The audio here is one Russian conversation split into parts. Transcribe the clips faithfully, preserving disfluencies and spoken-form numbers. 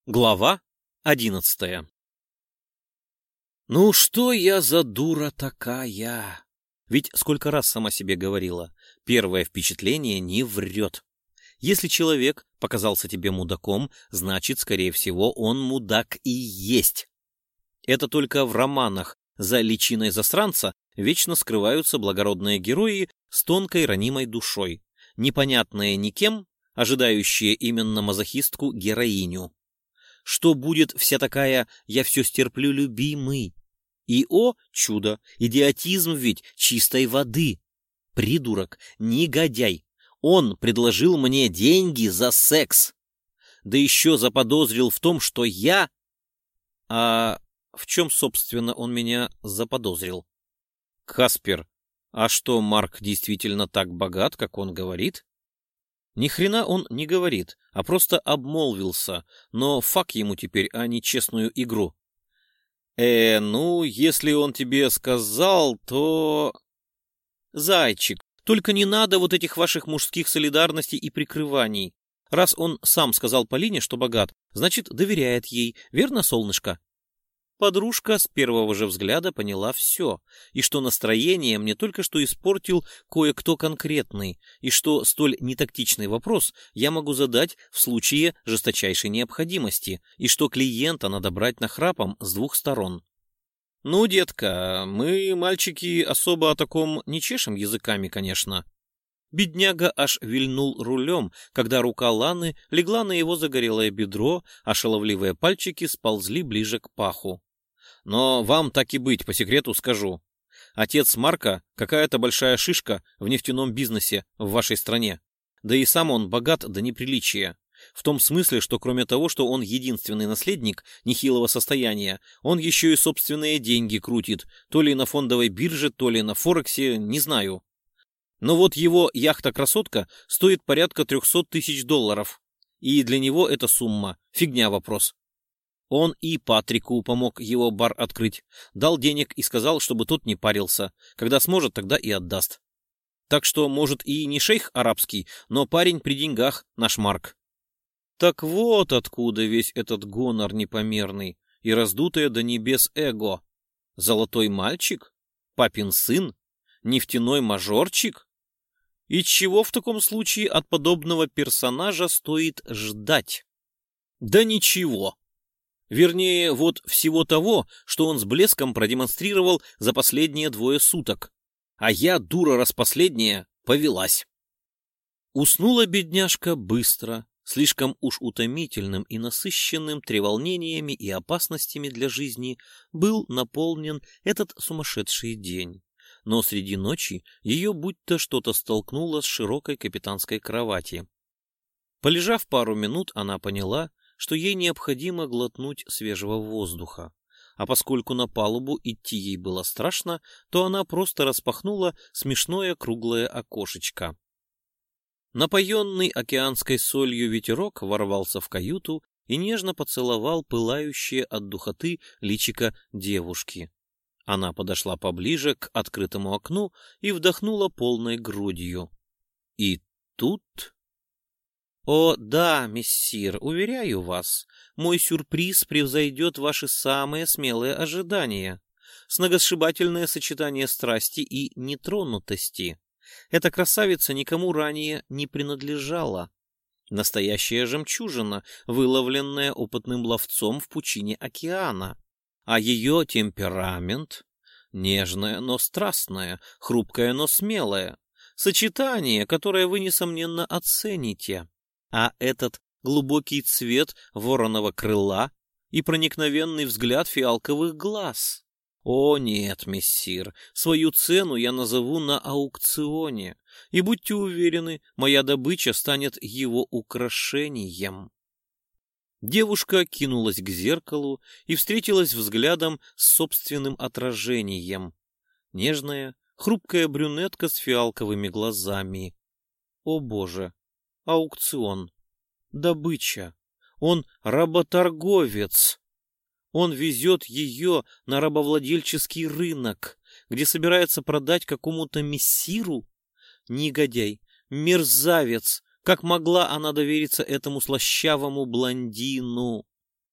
Глава одиннадцатая. Ну что я за дура такая? Ведь сколько раз сама себе говорила, первое впечатление не врет. Если человек показался тебе мудаком, значит, скорее всего, он мудак и есть. Это только в романах за личиной засранца вечно скрываются благородные герои с тонкой ранимой душой, непонятные никем, ожидающие именно мазохистку героиню. Что будет вся такая «я все стерплю, любимый»? И, о, чудо, идиотизм ведь чистой воды. Придурок, негодяй. Он предложил мне деньги за секс. Да еще заподозрил в том, что я... А в чем, собственно, он меня заподозрил? Каспер, а что, Марк действительно так богат, как он говорит? Ни хрена он не говорит, а просто обмолвился, но фак ему теперь, а не честную игру. Э, ну, если он тебе сказал, то... Зайчик, только не надо вот этих ваших мужских солидарностей и прикрываний. Раз он сам сказал Полине, что богат, значит, доверяет ей, верно, солнышко? Подружка с первого же взгляда поняла все, и что настроение мне только что испортил кое-кто конкретный, и что столь нетактичный вопрос я могу задать в случае жесточайшей необходимости, и что клиента надо брать нахрапом с двух сторон. Ну, детка, мы, мальчики, особо о таком не чешем языками, конечно. Бедняга аж вильнул рулем, когда рука Ланы легла на его загорелое бедро, а шаловливые пальчики сползли ближе к паху. Но вам так и быть, по секрету скажу. Отец Марка какая-то большая шишка в нефтяном бизнесе в вашей стране. Да и сам он богат до неприличия. В том смысле, что кроме того, что он единственный наследник нехилого состояния, он еще и собственные деньги крутит, то ли на фондовой бирже, то ли на Форексе, не знаю. Но вот его яхта-красотка стоит порядка трехсот тысяч долларов. И для него эта сумма — фигня вопрос. Он и Патрику помог его бар открыть, дал денег и сказал, чтобы тот не парился. Когда сможет, тогда и отдаст. Так что, может, и не шейх арабский, но парень при деньгах наш Марк. Так вот откуда весь этот гонор непомерный и раздутое до небес эго. Золотой мальчик? Папин сын? Нефтяной мажорчик? И чего в таком случае от подобного персонажа стоит ждать? Да ничего. Вернее, вот всего того, что он с блеском продемонстрировал за последние двое суток. А я, дура распоследняя, повелась. Уснула бедняжка быстро, слишком уж утомительным и насыщенным треволнениями и опасностями для жизни был наполнен этот сумасшедший день. Но среди ночи ее будто что-то столкнуло с широкой капитанской кровати. Полежав пару минут, она поняла, что ей необходимо глотнуть свежего воздуха. А поскольку на палубу идти ей было страшно, то она просто распахнула смешное круглое окошечко. Напоенный океанской солью ветерок ворвался в каюту и нежно поцеловал пылающее от духоты личико девушки. Она подошла поближе к открытому окну и вдохнула полной грудью. И тут... О, да, мессир, уверяю вас, мой сюрприз превзойдет ваши самые смелые ожидания. Сногсшибательное сочетание страсти и нетронутости. Эта красавица никому ранее не принадлежала. Настоящая жемчужина, выловленная опытным ловцом в пучине океана. А ее темперамент — нежное, но страстное, хрупкое, но смелое. Сочетание, которое вы, несомненно, оцените. А этот глубокий цвет вороного крыла и проникновенный взгляд фиалковых глаз. О нет, мессир, свою цену я назову на аукционе, и будьте уверены, моя добыча станет его украшением. Девушка кинулась к зеркалу и встретилась взглядом с собственным отражением. Нежная, хрупкая брюнетка с фиалковыми глазами. О боже! Аукцион. Добыча. Он работорговец. Он везет ее на рабовладельческий рынок, где собирается продать какому-то мессиру. Негодяй, мерзавец. Как могла она довериться этому слащавому блондину?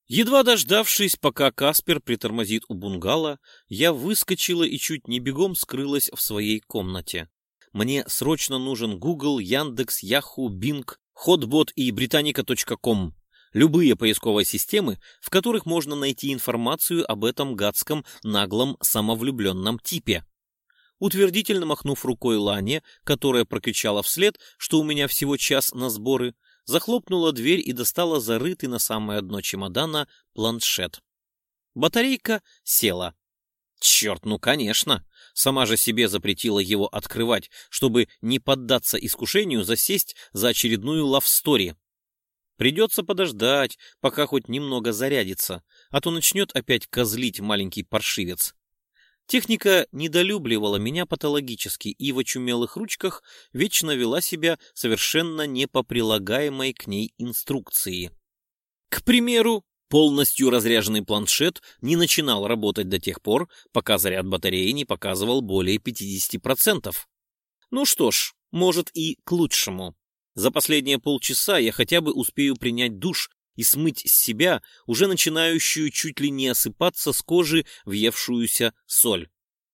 Едва дождавшись, пока Каспер притормозит у бунгало, я выскочила и чуть не бегом скрылась в своей комнате. Мне срочно нужен Google, Яндекс, Yahoo, Bing, Hotbot и Britannica точка ком. Любые поисковые системы, в которых можно найти информацию об этом гадском, наглом, самовлюбленном типе. Утвердительно махнув рукой Лане, которая прокричала вслед, что у меня всего час на сборы, захлопнула дверь и достала зарытый на самое дно чемодана планшет. Батарейка села. Черт, ну конечно! Сама же себе запретила его открывать, чтобы не поддаться искушению засесть за очередную лавстори. Придется подождать, пока хоть немного зарядится, а то начнет опять козлить маленький паршивец. Техника недолюбливала меня патологически и в очумелых ручках вечно вела себя совершенно не по прилагаемой к ней инструкции. К примеру, полностью разряженный планшет не начинал работать до тех пор, пока заряд батареи не показывал более пятьдесят процентов. Ну что ж, может и к лучшему. За последние полчаса я хотя бы успею принять душ и смыть с себя уже начинающую чуть ли не осыпаться с кожи въевшуюся соль.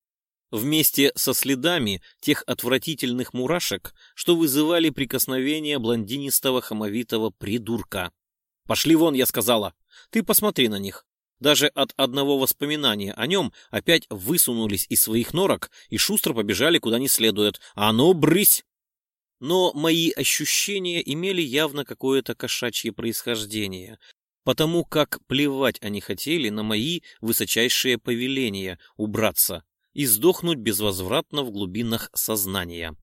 Вместе со следами тех отвратительных мурашек, что вызывали прикосновение блондинистого хамовитого придурка. «Пошли вон», я сказала. «Ты посмотри на них». Даже от одного воспоминания о нем опять высунулись из своих норок и шустро побежали куда не следует. «А ну, брысь!» Но мои ощущения имели явно какое-то кошачье происхождение, потому как плевать они хотели на мои высочайшие повеления убраться и сдохнуть безвозвратно в глубинах сознания.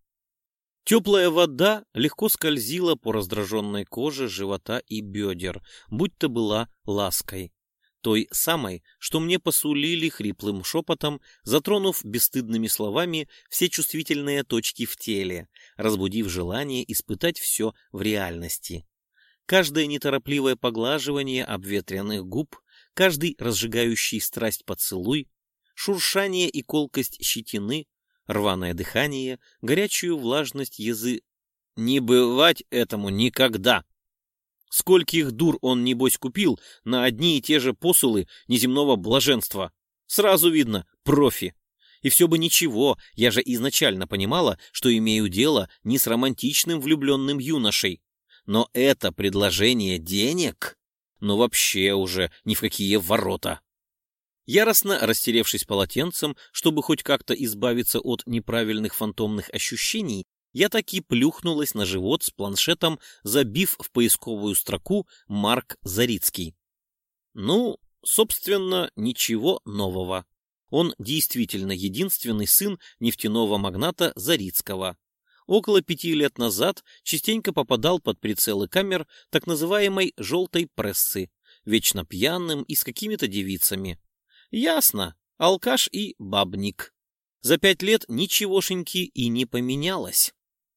Теплая вода легко скользила по раздраженной коже живота и бедер, будто была лаской. Той самой, что мне посулили хриплым шепотом, затронув бесстыдными словами все чувствительные точки в теле, разбудив желание испытать все в реальности. Каждое неторопливое поглаживание обветренных губ, каждый разжигающий страсть поцелуй, шуршание и колкость щетины, рваное дыхание, горячую влажность язы. Не бывать этому никогда! Скольких дур он, небось, купил на одни и те же посулы неземного блаженства. Сразу видно, профи. И все бы ничего, я же изначально понимала, что имею дело не с романтичным влюбленным юношей. Но это предложение денег? Ну вообще уже ни в какие ворота. Яростно растеревшись полотенцем, чтобы хоть как-то избавиться от неправильных фантомных ощущений, я таки плюхнулась на живот с планшетом, забив в поисковую строку Марк Зарицкий. Ну, собственно, ничего нового. Он действительно единственный сын нефтяного магната Зарицкого. Около пяти лет назад частенько попадал под прицелы камер так называемой «желтой прессы», вечно пьяным и с какими-то девицами. Ясно, алкаш и бабник. За пять лет ничегошеньки и не поменялось.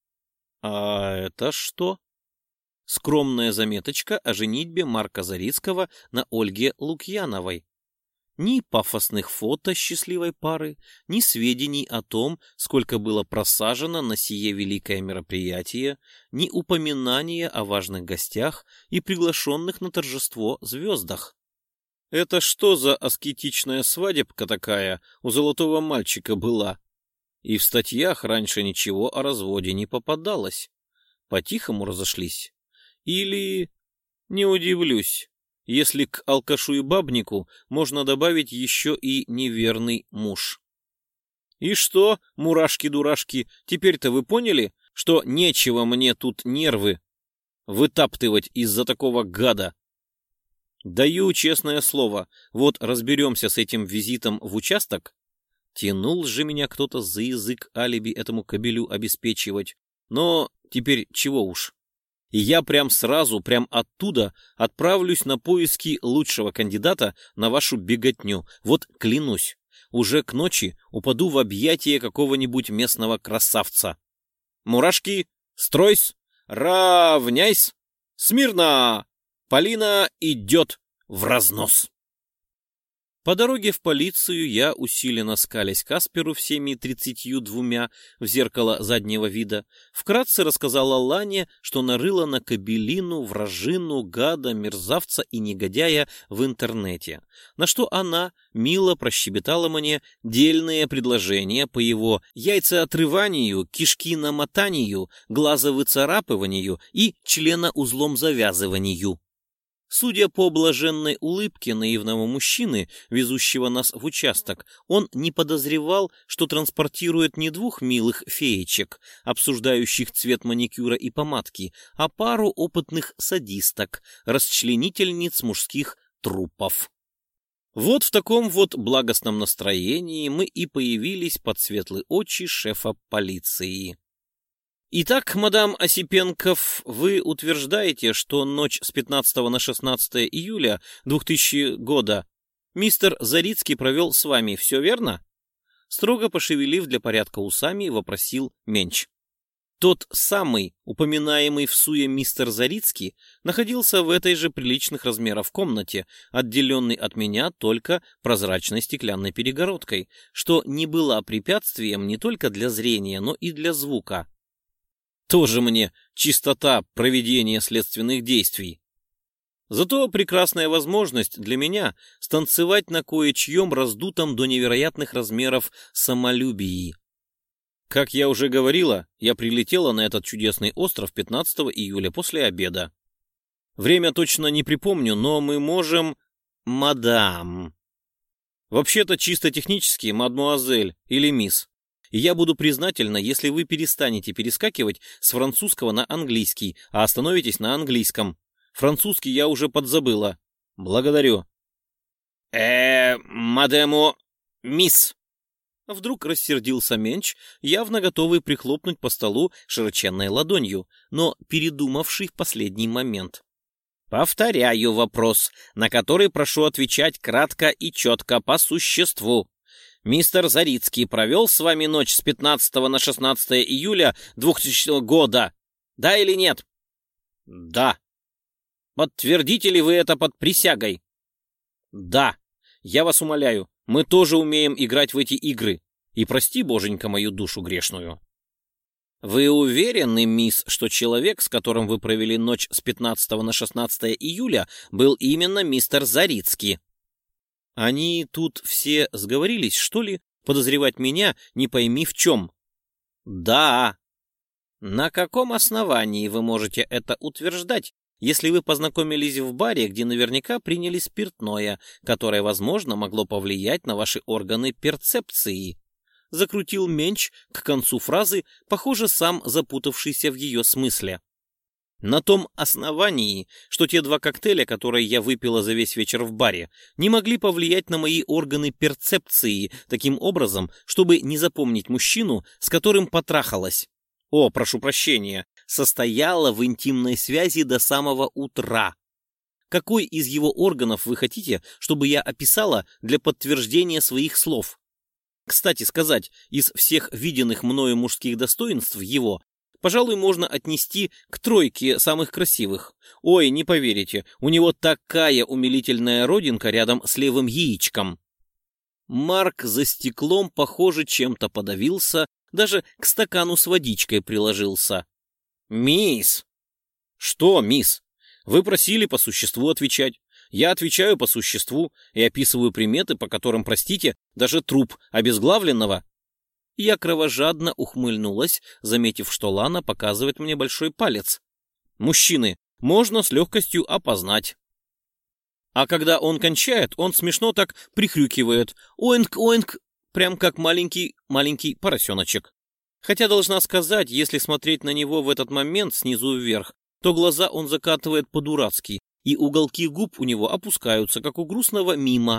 А это что? Скромная заметочка о женитьбе Марка Зарицкого на Ольге Лукьяновой. Ни пафосных фото счастливой пары, ни сведений о том, сколько было просажено на сие великое мероприятие, ни упоминания о важных гостях и приглашенных на торжество звездах. Это что за аскетичная свадебка такая у золотого мальчика была? И в статьях раньше ничего о разводе не попадалось. По-тихому разошлись. Или, не удивлюсь, если к алкашу и бабнику можно добавить еще и неверный муж. И что, мурашки-дурашки, теперь-то вы поняли, что нечего мне тут нервы вытаптывать из-за такого гада? Даю честное слово, вот разберемся с этим визитом в участок. Тянул же меня кто-то за язык алиби этому кобелю обеспечивать. Но теперь чего уж. И я прям сразу, прям оттуда отправлюсь на поиски лучшего кандидата на вашу беготню. Вот клянусь, уже к ночи упаду в объятия какого-нибудь местного красавца. Мурашки, стройсь, равняйсь, смирно! Полина идет в разнос. По дороге в полицию я, усиленно скалясь Касперу всеми тридцатью двумя в зеркало заднего вида, вкратце рассказала Лане, что нарыла на кобелину, вражину, гада, мерзавца и негодяя в интернете, на что она мило прощебетала мне дельные предложения по его яйцеотрыванию, кишки намотанию, глазовыцарапыванию и членоузлом завязыванию. Судя по блаженной улыбке наивного мужчины, везущего нас в участок, он не подозревал, что транспортирует не двух милых феечек, обсуждающих цвет маникюра и помадки, а пару опытных садисток, расчленительниц мужских трупов. Вот в таком вот благостном настроении мы и появились под светлые очи шефа полиции. Итак, мадам Осипенков, вы утверждаете, что ночь с пятнадцатого на шестнадцатое июля двухтысячного года мистер Зарицкий провел с вами, все верно? Строго пошевелив для порядка усами, вопросил Менч. Тот самый, упоминаемый в суе мистер Зарицкий, находился в этой же приличных размеров комнате, отделенной от меня только прозрачной стеклянной перегородкой, что не было препятствием не только для зрения, но и для звука. Тоже мне чистота проведения следственных действий. Зато прекрасная возможность для меня станцевать на кое-чьем раздутом до невероятных размеров самолюбии. Как я уже говорила, я прилетела на этот чудесный остров пятнадцатого июля после обеда. Время точно не припомню, но мы можем... Мадам. Вообще-то чисто технически мадмуазель или мисс. И я буду признательна, если вы перестанете перескакивать с французского на английский, а остановитесь на английском. Французский я уже подзабыла. Благодарю. э мадему... мисс. Вдруг рассердился Менч, явно готовый прихлопнуть по столу широченной ладонью, но передумавший в последний момент. Повторяю вопрос, на который прошу отвечать кратко и четко по существу. Мистер Зарицкий провел с вами ночь с пятнадцатого на шестнадцатое июля двухтысячного года, да или нет? Да. Подтвердите ли вы это под присягой? Да. Я вас умоляю, мы тоже умеем играть в эти игры. И прости, боженька, мою душу грешную. Вы уверены, мисс, что человек, с которым вы провели ночь с пятнадцатого на шестнадцатое июля, был именно мистер Зарицкий? Они тут все сговорились, что ли, подозревать меня, не пойми в чем? Да. На каком основании вы можете это утверждать, если вы познакомились в баре, где наверняка приняли спиртное, которое, возможно, могло повлиять на ваши органы перцепции? Закрутил Менч к концу фразы, похоже, сам запутавшийся в ее смысле. На том основании, что те два коктейля, которые я выпила за весь вечер в баре, не могли повлиять на мои органы перцепции таким образом, чтобы не запомнить мужчину, с которым потрахалась. О, прошу прощения, состояла в интимной связи до самого утра. Какой из его органов вы хотите, чтобы я описала для подтверждения своих слов? Кстати сказать, из всех виденных мною мужских достоинств его, пожалуй, можно отнести к тройке самых красивых. Ой, не поверите, у него такая умилительная родинка рядом с левым яичком. Марк за стеклом, похоже, чем-то подавился, даже к стакану с водичкой приложился. Мисс! Что, мисс? Вы просили по существу отвечать. Я отвечаю по существу и описываю приметы, по которым, простите, даже труп обезглавленного. Я кровожадно ухмыльнулась, заметив, что Лана показывает мне большой палец. Мужчины можно с легкостью опознать. А когда он кончает, он смешно так прихрюкивает. Оинк-оинк, прям как маленький-маленький поросеночек. Хотя, должна сказать, если смотреть на него в этот момент снизу вверх, то глаза он закатывает по-дурацки, и уголки губ у него опускаются, как у грустного мима.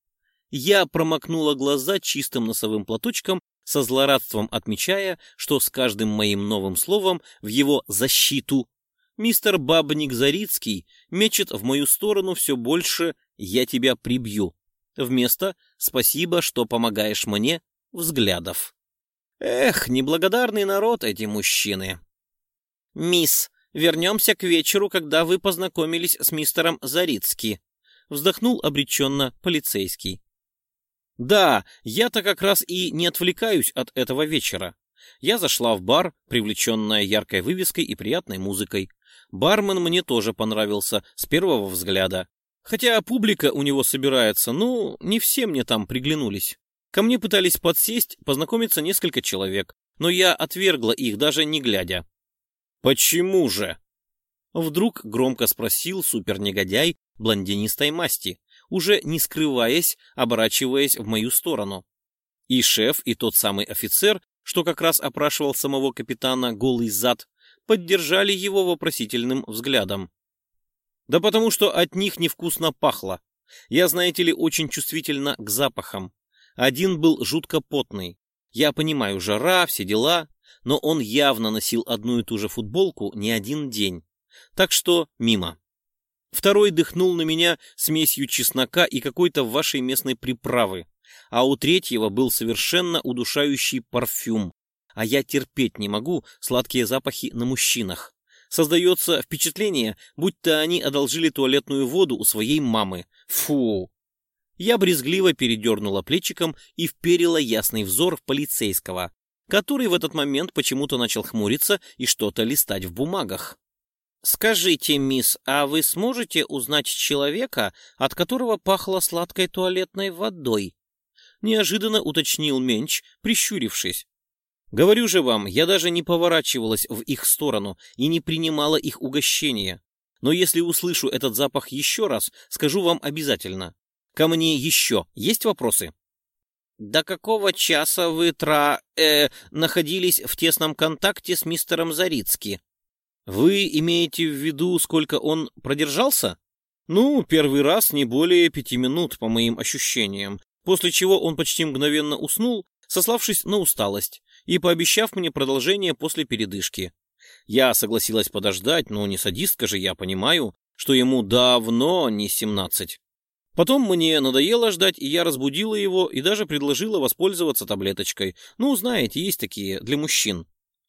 Я промокнула глаза чистым носовым платочком, со злорадством отмечая, что с каждым моим новым словом в его защиту мистер Бабник Зарицкий мечет в мою сторону все больше «я тебя прибью» вместо «спасибо, что помогаешь мне» взглядов. Эх, неблагодарный народ эти мужчины. Мисс, вернемся к вечеру, когда вы познакомились с мистером Зарицкий, вздохнул обреченно полицейский. Да, я-то как раз и не отвлекаюсь от этого вечера. Я зашла в бар, привлеченная яркой вывеской и приятной музыкой. Бармен мне тоже понравился с первого взгляда. Хотя публика у него собирается, ну, не все мне там приглянулись. Ко мне пытались подсесть, познакомиться несколько человек, но я отвергла их, даже не глядя. «Почему же?» Вдруг громко спросил супернегодяй блондинистой масти, уже не скрываясь, оборачиваясь в мою сторону. И шеф, и тот самый офицер, что как раз опрашивал самого капитана голый зад, поддержали его вопросительным взглядом. Да потому что от них невкусно пахло. Я, знаете ли, очень чувствительна к запахам. Один был жутко потный. Я понимаю, жара, все дела, но он явно носил одну и ту же футболку не один день. Так что мимо. Второй дыхнул на меня смесью чеснока и какой-то вашей местной приправы, а у третьего был совершенно удушающий парфюм. А я терпеть не могу сладкие запахи на мужчинах. Создается впечатление, будто они одолжили туалетную воду у своей мамы. Фу! Я брезгливо передернула плечиком и вперила ясный взор в полицейского, который в этот момент почему-то начал хмуриться и что-то листать в бумагах. «Скажите, мисс, а вы сможете узнать человека, от которого пахло сладкой туалетной водой?» Неожиданно уточнил Менч, прищурившись. «Говорю же вам, я даже не поворачивалась в их сторону и не принимала их угощения. Но если услышу этот запах еще раз, скажу вам обязательно. Ко мне еще есть вопросы?» «До какого часа вы тра... э... находились в тесном контакте с мистером Зарицки?» «Вы имеете в виду, сколько он продержался?» «Ну, первый раз не более пяти минут, по моим ощущениям, после чего он почти мгновенно уснул, сославшись на усталость и пообещав мне продолжение после передышки. Я согласилась подождать, но не садистка же, я понимаю, что ему давно не семнадцать. Потом мне надоело ждать, и я разбудила его и даже предложила воспользоваться таблеточкой. Ну, знаете, есть такие для мужчин».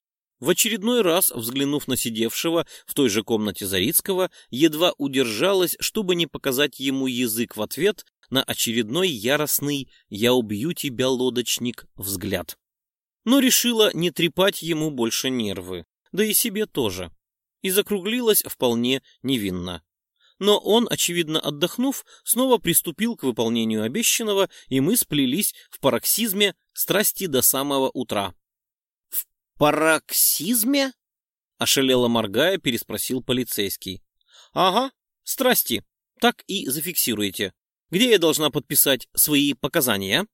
В очередной раз, взглянув на сидевшего в той же комнате Зарицкого, едва удержалась, чтобы не показать ему язык в ответ на очередной яростный «я убью тебя, лодочник» взгляд. Но решила не трепать ему больше нервы, да и себе тоже, и закруглилась вполне невинно. Но он, очевидно отдохнув, снова приступил к выполнению обещанного, и мы сплелись в пароксизме страсти до самого утра. «Пароксизме?» — ошалело моргая, переспросил полицейский. «Ага, страсти. Так и зафиксируйте. Где я должна подписать свои показания?»